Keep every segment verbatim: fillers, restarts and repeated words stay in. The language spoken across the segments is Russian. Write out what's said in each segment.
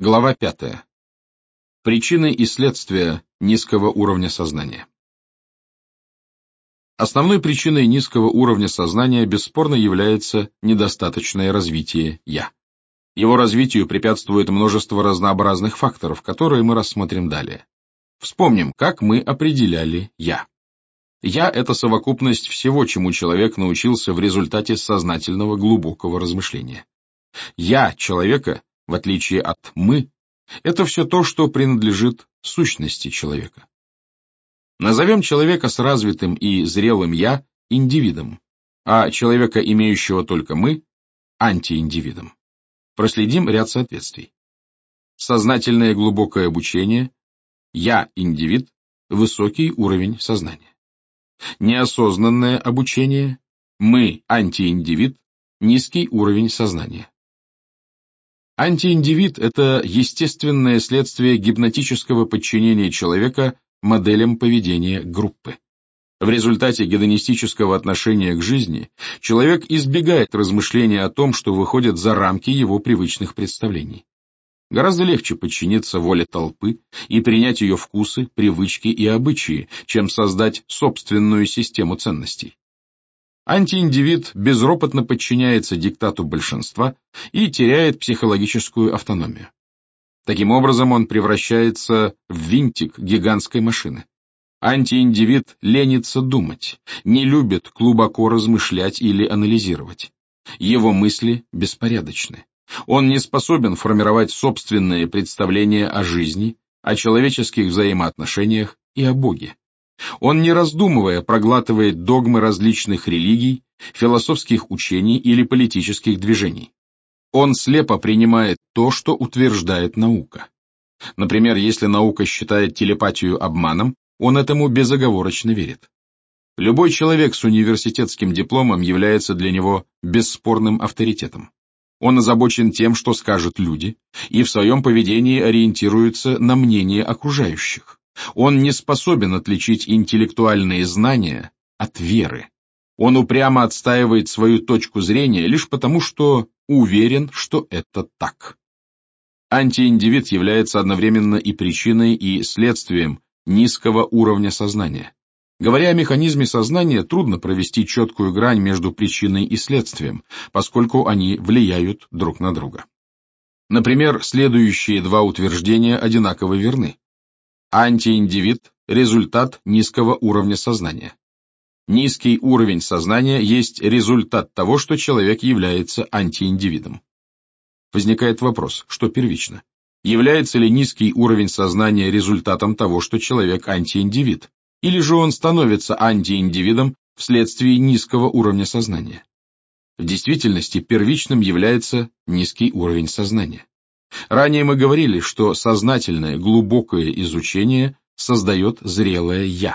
Глава пятая. Причины и следствия низкого уровня сознания. Основной причиной низкого уровня сознания бесспорно является недостаточное развитие «я». Его развитию препятствует множество разнообразных факторов, которые мы рассмотрим далее. Вспомним, как мы определяли «я». «Я» — это совокупность всего, чему человек научился в результате сознательного глубокого размышления. «Я» человека, в отличие от «мы», это все то, что принадлежит сущности человека. Назовем человека с развитым и зрелым «я» индивидом, а человека, имеющего только «мы», антииндивидом. Проследим ряд соответствий. Сознательное глубокое обучение, «я» индивид, высокий уровень сознания. Неосознанное обучение, «мы» антииндивид, низкий уровень сознания. Антииндивид — это естественное следствие гипнотического подчинения человека моделям поведения группы. В результате гедонистического отношения к жизни человек избегает размышления о том, что выходит за рамки его привычных представлений. Гораздо легче подчиниться воле толпы и принять ее вкусы, привычки и обычаи, чем создать собственную систему ценностей. Антииндивид безропотно подчиняется диктату большинства и теряет психологическую автономию. Таким образом, он превращается в винтик гигантской машины. Антииндивид ленится думать, не любит глубоко размышлять или анализировать. Его мысли беспорядочны. Он не способен формировать собственные представления о жизни, о человеческих взаимоотношениях и о Боге. Он, не раздумывая, проглатывает догмы различных религий, философских учений или политических движений. Он слепо принимает то, что утверждает наука. Например, если наука считает телепатию обманом, он этому безоговорочно верит. Любой человек с университетским дипломом является для него бесспорным авторитетом. Он озабочен тем, что скажут люди, и в своем поведении ориентируется на мнение окружающих. Он не способен отличить интеллектуальные знания от веры. Он упрямо отстаивает свою точку зрения лишь потому, что уверен, что это так. Антииндивид является одновременно и причиной, и следствием низкого уровня сознания. Говоря о механизме сознания, трудно провести четкую грань между причиной и следствием, поскольку они влияют друг на друга. Например, следующие два утверждения одинаково верны. Антииндивид – результат низкого уровня сознания. Низкий уровень сознания есть результат того, что человек является антииндивидом. Возникает вопрос, что первично? Является ли низкий уровень сознания результатом того, что человек антииндивид, или же он становится антииндивидом вследствие низкого уровня сознания? В действительности первичным является низкий уровень сознания. Ранее мы говорили, что сознательное глубокое изучение создает зрелое «я».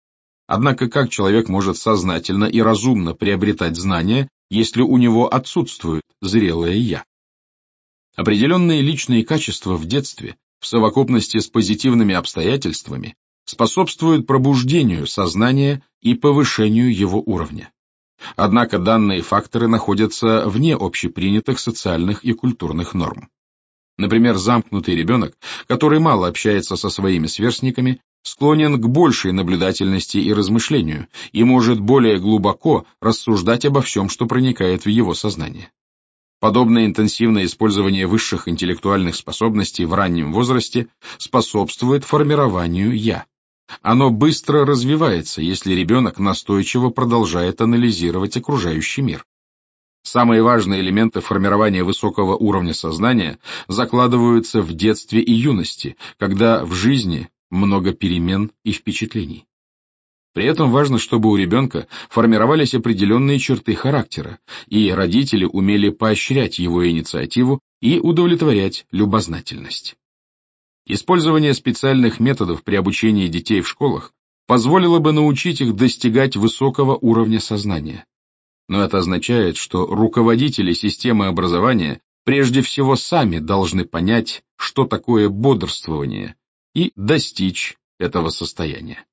Однако как человек может сознательно и разумно приобретать знания, если у него отсутствует зрелое «я»? Определенные личные качества в детстве, в совокупности с позитивными обстоятельствами, способствуют пробуждению сознания и повышению его уровня. Однако данные факторы находятся вне общепринятых социальных и культурных норм. Например, замкнутый ребенок, который мало общается со своими сверстниками, склонен к большей наблюдательности и размышлению и может более глубоко рассуждать обо всем, что проникает в его сознание. Подобное интенсивное использование высших интеллектуальных способностей в раннем возрасте способствует формированию «я». Оно быстро развивается, если ребенок настойчиво продолжает анализировать окружающий мир. Самые важные элементы формирования высокого уровня сознания закладываются в детстве и юности, когда в жизни много перемен и впечатлений. При этом важно, чтобы у ребенка формировались определенные черты характера, и родители умели поощрять его инициативу и удовлетворять любознательность. Использование специальных методов при обучении детей в школах позволило бы научить их достигать высокого уровня сознания. Но это означает, что руководители системы образования прежде всего сами должны понять, что такое бодрствование, и достичь этого состояния.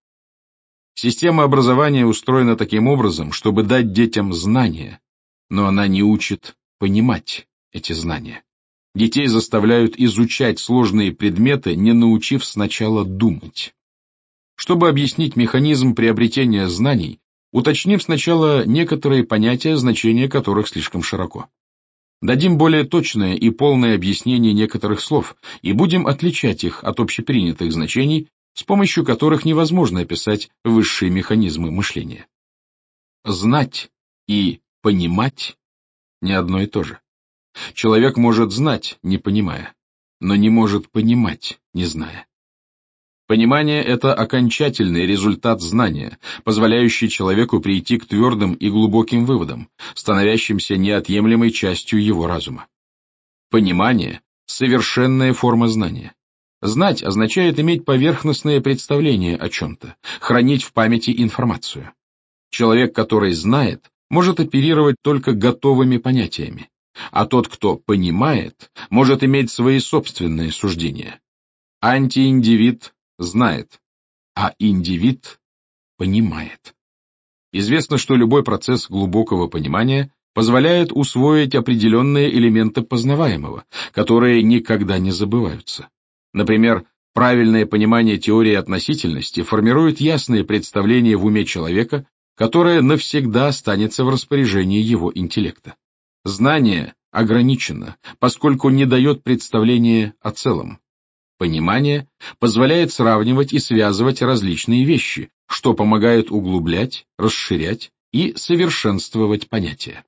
Система образования устроена таким образом, чтобы дать детям знания, но она не учит понимать эти знания. Детей заставляют изучать сложные предметы, не научив сначала думать. Чтобы объяснить механизм приобретения знаний, уточним сначала некоторые понятия, значение которых слишком широко. Дадим более точное и полное объяснение некоторых слов и будем отличать их от общепринятых значений, с помощью которых невозможно описать высшие механизмы мышления. Знать и понимать не одно и то же. Человек может знать, не понимая, но не может понимать, не зная. Понимание — это окончательный результат знания, позволяющий человеку прийти к твердым и глубоким выводам, становящимся неотъемлемой частью его разума. Понимание — совершенная форма знания. Знать означает иметь поверхностное представление о чем-то, хранить в памяти информацию. Человек, который знает, может оперировать только готовыми понятиями, а тот, кто понимает, может иметь свои собственные суждения. Антииндивид знает, а индивид понимает. Известно, что любой процесс глубокого понимания позволяет усвоить определенные элементы познаваемого, которые никогда не забываются. Например, правильное понимание теории относительности формирует ясное представление в уме человека, которое навсегда останется в распоряжении его интеллекта. Знание ограничено, поскольку не дает представления о целом. Понимание позволяет сравнивать и связывать различные вещи, что помогает углублять, расширять и совершенствовать понятия.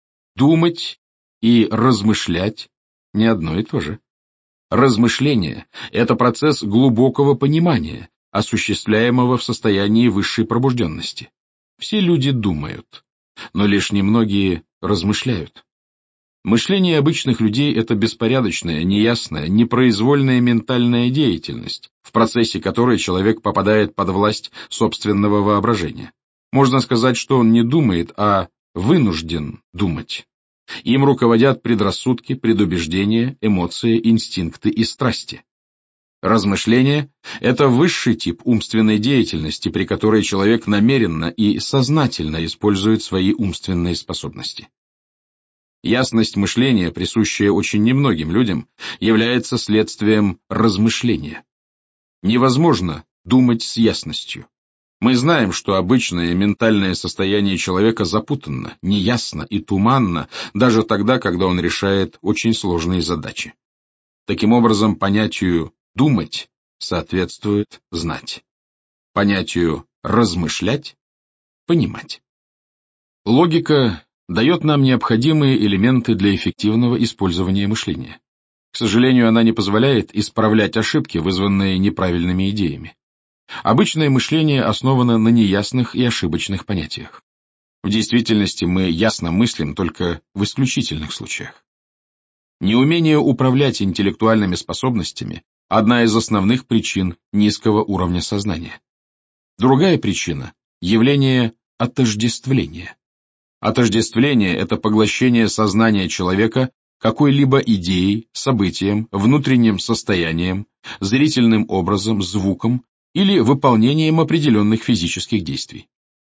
Думать и размышлять – не одно и то же. Размышление – это процесс глубокого понимания, осуществляемого в состоянии высшей пробужденности. Все люди думают, но лишь немногие размышляют. Мышление обычных людей – это беспорядочная, неясная, непроизвольная ментальная деятельность, в процессе которой человек попадает под власть собственного воображения. Можно сказать, что он не думает, а вынужден думать. Им руководят предрассудки, предубеждения, эмоции, инстинкты и страсти. Размышление – это высший тип умственной деятельности, при которой человек намеренно и сознательно использует свои умственные способности. Ясность мышления, присущая очень немногим людям, является следствием размышления. Невозможно думать с ясностью. Мы знаем, что обычное ментальное состояние человека запутанно, неясно и туманно, даже тогда, когда он решает очень сложные задачи. Таким образом, понятию «думать» соответствует «знать». Понятию «размышлять» — «понимать». Логика дает нам необходимые элементы для эффективного использования мышления. К сожалению, она не позволяет исправлять ошибки, вызванные неправильными идеями. Обычное мышление основано на неясных и ошибочных понятиях. В действительности мы ясно мыслим только в исключительных случаях. Неумение управлять интеллектуальными способностями – одна из основных причин низкого уровня сознания. Другая причина – явление отождествления. Отождествление – это поглощение сознания человека какой-либо идеей, событием, внутренним состоянием, зрительным образом, звуком или выполнением определенных физических действий.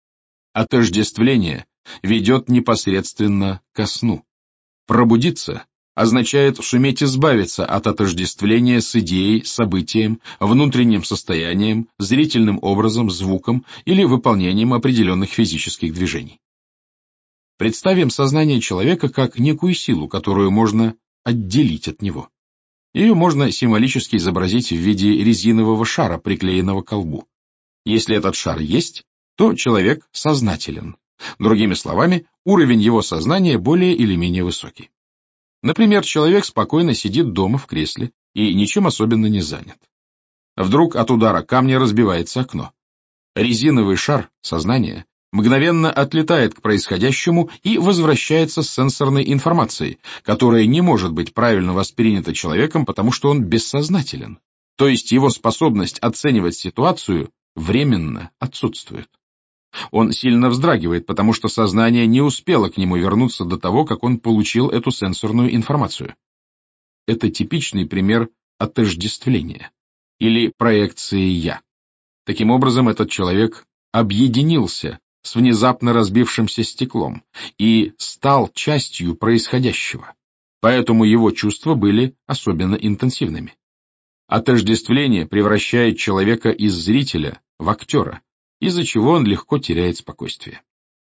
Отождествление ведет непосредственно ко сну. Пробудиться означает суметь избавиться от отождествления с идеей, событием, внутренним состоянием, зрительным образом, звуком или выполнением определенных физических движений. Представим сознание человека как некую силу, которую можно отделить от него. Ее можно символически изобразить в виде резинового шара, приклеенного к колбу. Если этот шар есть, то человек сознателен. Другими словами, уровень его сознания более или менее высокий. Например, человек спокойно сидит дома в кресле и ничем особенно не занят. Вдруг от удара камня разбивается окно. Резиновый шар, сознание, мгновенно отлетает к происходящему и возвращается с сенсорной информацией, которая не может быть правильно воспринята человеком, потому что он бессознателен. То есть его способность оценивать ситуацию временно отсутствует. Он сильно вздрагивает, потому что сознание не успело к нему вернуться до того, как он получил эту сенсорную информацию. Это типичный пример отождествления или проекции «я». Таким образом, этот человек объединился с внезапно разбившимся стеклом и стал частью происходящего. поэтому его чувства были особенно интенсивными. Отождествление превращает человека из зрителя в актера, из-за чего он легко теряет спокойствие.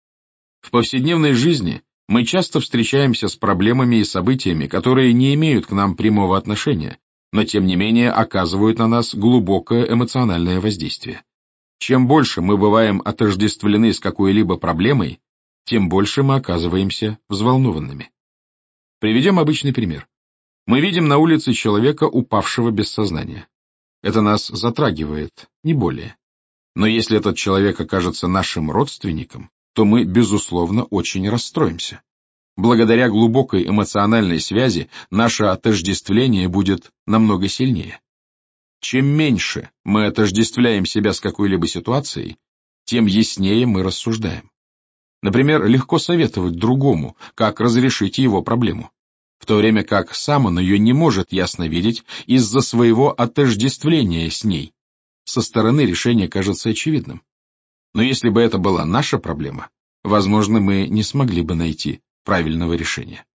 В повседневной жизни мы часто встречаемся с проблемами и событиями, которые не имеют к нам прямого отношения, но тем не менее оказывают на нас глубокое эмоциональное воздействие. Чем больше мы бываем отождествлены с какой-либо проблемой, тем больше мы оказываемся взволнованными. Приведем обычный пример. Мы видим на улице человека, упавшего без сознания. Это нас затрагивает, не более. Но если этот человек окажется нашим родственником, то мы, безусловно, очень расстроимся. Благодаря глубокой эмоциональной связи наше отождествление будет намного сильнее. Чем меньше мы отождествляем себя с какой-либо ситуацией, тем яснее мы рассуждаем. Например, легко советовать другому, как разрешить его проблему, в то время как сам он ее не может ясно видеть из-за своего отождествления с ней. Со стороны решение кажется очевидным. Но если бы это была наша проблема, возможно, мы не смогли бы найти правильного решения.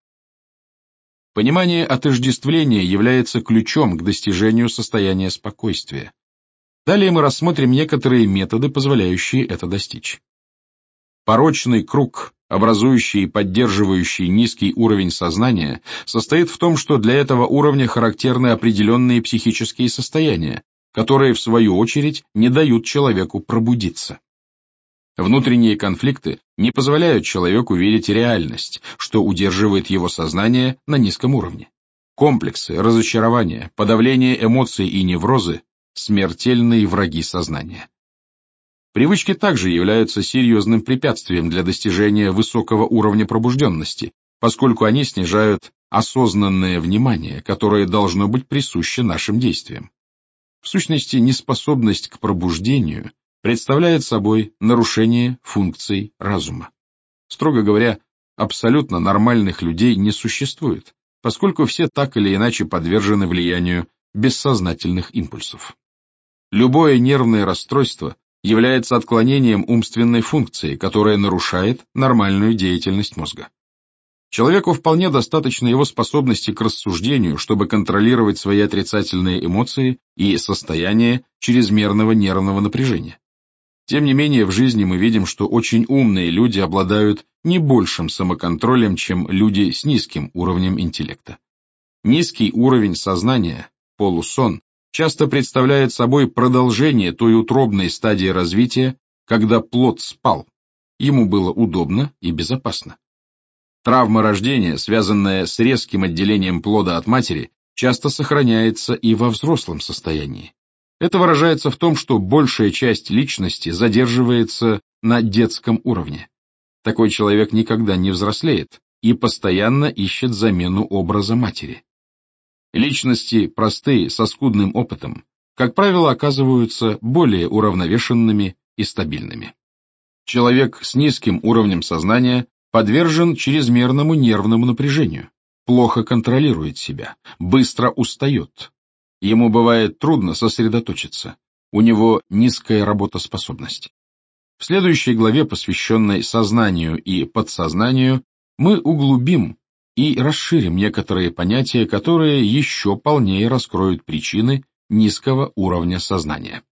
Понимание отождествления является ключом к достижению состояния спокойствия. Далее мы рассмотрим некоторые методы, позволяющие это достичь. Порочный круг, образующий и поддерживающий низкий уровень сознания, состоит в том, что для этого уровня характерны определенные психические состояния, которые, в свою очередь, не дают человеку пробудиться. Внутренние конфликты не позволяют человеку видеть реальность, что удерживает его сознание на низком уровне. Комплексы, разочарования, подавление эмоций и неврозы – смертельные враги сознания. Привычки также являются серьезным препятствием для достижения высокого уровня пробужденности, поскольку они снижают осознанное внимание, которое должно быть присуще нашим действиям. В сущности, неспособность к пробуждению представляет собой нарушение функций разума. Строго говоря, абсолютно нормальных людей не существует, поскольку все так или иначе подвержены влиянию бессознательных импульсов. Любое нервное расстройство является отклонением умственной функции, которая нарушает нормальную деятельность мозга. Человеку вполне достаточно его способности к рассуждению, чтобы контролировать свои отрицательные эмоции и состояние чрезмерного нервного напряжения. Тем не менее, в жизни мы видим, что очень умные люди обладают не большим самоконтролем, чем люди с низким уровнем интеллекта. Низкий уровень сознания, полусон, часто представляет собой продолжение той утробной стадии развития, когда плод спал, ему было удобно и безопасно. Травма рождения, связанная с резким отделением плода от матери, часто сохраняется и во взрослом состоянии. Это выражается в том, что большая часть личности задерживается на детском уровне. Такой человек никогда не взрослеет и постоянно ищет замену образа матери. Личности простые, со скудным опытом, как правило, оказываются более уравновешенными и стабильными. Человек с низким уровнем сознания подвержен чрезмерному нервному напряжению, плохо контролирует себя, быстро устает. Ему бывает трудно сосредоточиться, у него низкая работоспособность. В следующей главе, посвященной сознанию и подсознанию, мы углубим и расширим некоторые понятия, которые еще полнее раскроют причины низкого уровня сознания.